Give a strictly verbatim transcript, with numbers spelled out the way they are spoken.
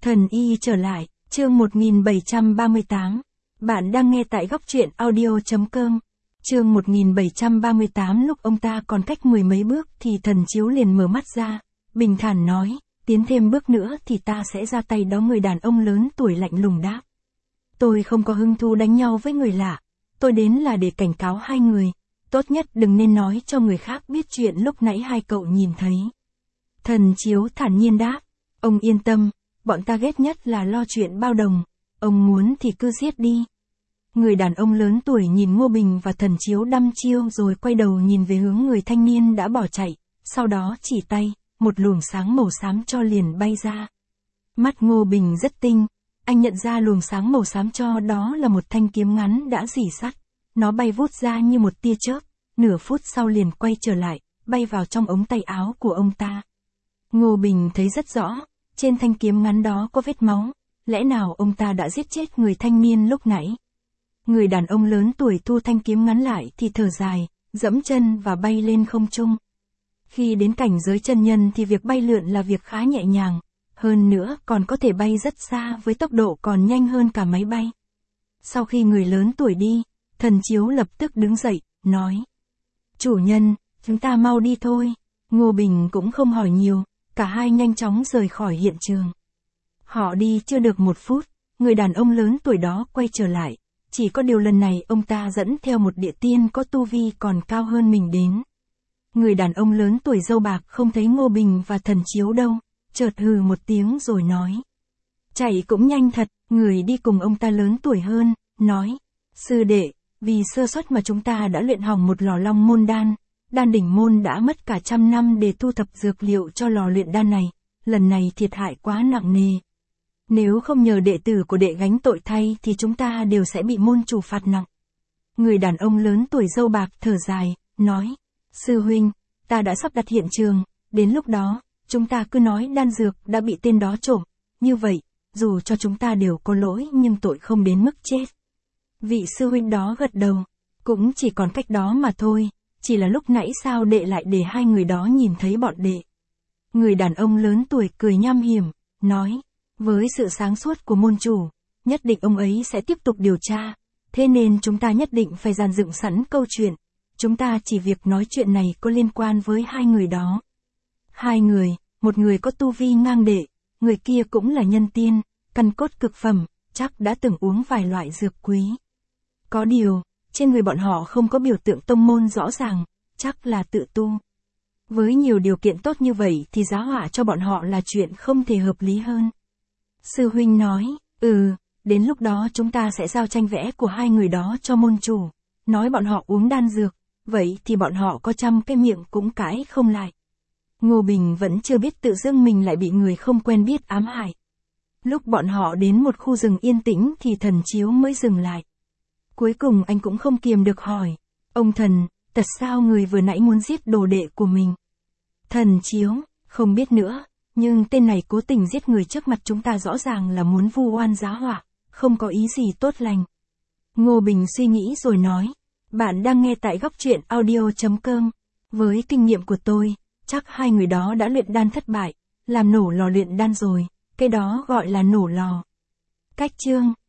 Thần y trở lại, chương một nghìn bảy trăm ba mươi tám. Bạn đang nghe tại góc truyện audio.com. Chương một nghìn bảy trăm ba mươi tám. Lúc ông ta còn cách mười mấy bước thì Thần Chiếu liền mở mắt ra, bình thản nói, tiến thêm bước nữa thì ta sẽ ra tay đó. Người đàn ông lớn tuổi lạnh lùng đáp. Tôi không có hứng thú đánh nhau với người lạ, tôi đến là để cảnh cáo hai người, tốt nhất đừng nên nói cho người khác biết chuyện lúc nãy hai cậu nhìn thấy. Thần Chiếu thản nhiên đáp, ông yên tâm, bọn ta ghét nhất là lo chuyện bao đồng, ông muốn thì cứ giết đi. Người đàn ông lớn tuổi nhìn Ngô Bình và Thần Chiếu đăm chiêu rồi quay đầu nhìn về hướng người thanh niên đã bỏ chạy, sau đó chỉ tay, một luồng sáng màu xám cho liền bay ra. Mắt Ngô Bình rất tinh, anh nhận ra luồng sáng màu xám cho đó là một thanh kiếm ngắn đã rỉ sắt, nó bay vút ra như một tia chớp, nửa phút sau liền quay trở lại, bay vào trong ống tay áo của ông ta. Ngô Bình thấy rất rõ, trên thanh kiếm ngắn đó có vết máu, lẽ nào ông ta đã giết chết người thanh niên lúc nãy. Người đàn ông lớn tuổi thu thanh kiếm ngắn lại thì thở dài, dẫm chân và bay lên không trung. Khi đến cảnh giới chân nhân thì việc bay lượn là việc khá nhẹ nhàng, hơn nữa còn có thể bay rất xa với tốc độ còn nhanh hơn cả máy bay. Sau khi người lớn tuổi đi, Thần Chiếu lập tức đứng dậy, nói. Chủ nhân, chúng ta mau đi thôi. Ngô Bình cũng không hỏi nhiều, cả hai nhanh chóng rời khỏi hiện trường. Họ đi chưa được một phút, người đàn ông lớn tuổi đó quay trở lại, chỉ có điều lần này ông ta dẫn theo một địa tiên có tu vi còn cao hơn mình đến. Người đàn ông lớn tuổi râu bạc không thấy Ngô Bình và Thần Chiếu đâu, chợt hừ một tiếng rồi nói. Chạy cũng nhanh thật. Người đi cùng ông ta lớn tuổi hơn, nói. Sư đệ, vì sơ suất mà chúng ta đã luyện hỏng một lò long môn đan, đan đỉnh môn đã mất cả trăm năm để thu thập dược liệu cho lò luyện đan này, lần này thiệt hại quá nặng nề. Nếu không nhờ đệ tử của đệ gánh tội thay thì chúng ta đều sẽ bị môn chủ phạt nặng. Người đàn ông lớn tuổi râu bạc thở dài, nói. Sư huynh, ta đã sắp đặt hiện trường, đến lúc đó, chúng ta cứ nói đan dược đã bị tên đó trộm, như vậy, dù cho chúng ta đều có lỗi nhưng tội không đến mức chết. Vị sư huynh đó gật đầu, cũng chỉ còn cách đó mà thôi, chỉ là lúc nãy sao đệ lại để hai người đó nhìn thấy bọn đệ. Người đàn ông lớn tuổi cười nham hiểm, nói, với sự sáng suốt của môn chủ, nhất định ông ấy sẽ tiếp tục điều tra, thế nên chúng ta nhất định phải dàn dựng sẵn câu chuyện, chúng ta chỉ việc nói chuyện này có liên quan với hai người đó. Hai người, một người có tu vi ngang đệ, người kia cũng là nhân tiên, căn cốt cực phẩm, chắc đã từng uống vài loại dược quý. Có điều, trên người bọn họ không có biểu tượng tông môn rõ ràng, chắc là tự tu. Với nhiều điều kiện tốt như vậy thì giá họa cho bọn họ là chuyện không thể hợp lý hơn. Sư huynh nói, ừ, đến lúc đó chúng ta sẽ giao tranh vẽ của hai người đó cho môn chủ, nói bọn họ uống đan dược, vậy thì bọn họ có trăm cái miệng cũng cãi không lại. Ngô Bình vẫn chưa biết tự dưng mình lại bị người không quen biết ám hại. Lúc bọn họ đến một khu rừng yên tĩnh thì Thần Chiếu mới dừng lại. Cuối cùng anh cũng không kiềm được hỏi, ông Thần, thật sao người vừa nãy muốn giết đồ đệ của mình? Thần Chiếu, không biết nữa, nhưng tên này cố tình giết người trước mặt chúng ta rõ ràng là muốn vu oan giá họa, không có ý gì tốt lành. Ngô Bình suy nghĩ rồi nói, bạn đang nghe tại góc truyện audio.com, với kinh nghiệm của tôi, chắc hai người đó đã luyện đan thất bại, làm nổ lò luyện đan rồi, cái đó gọi là nổ lò. Cách chương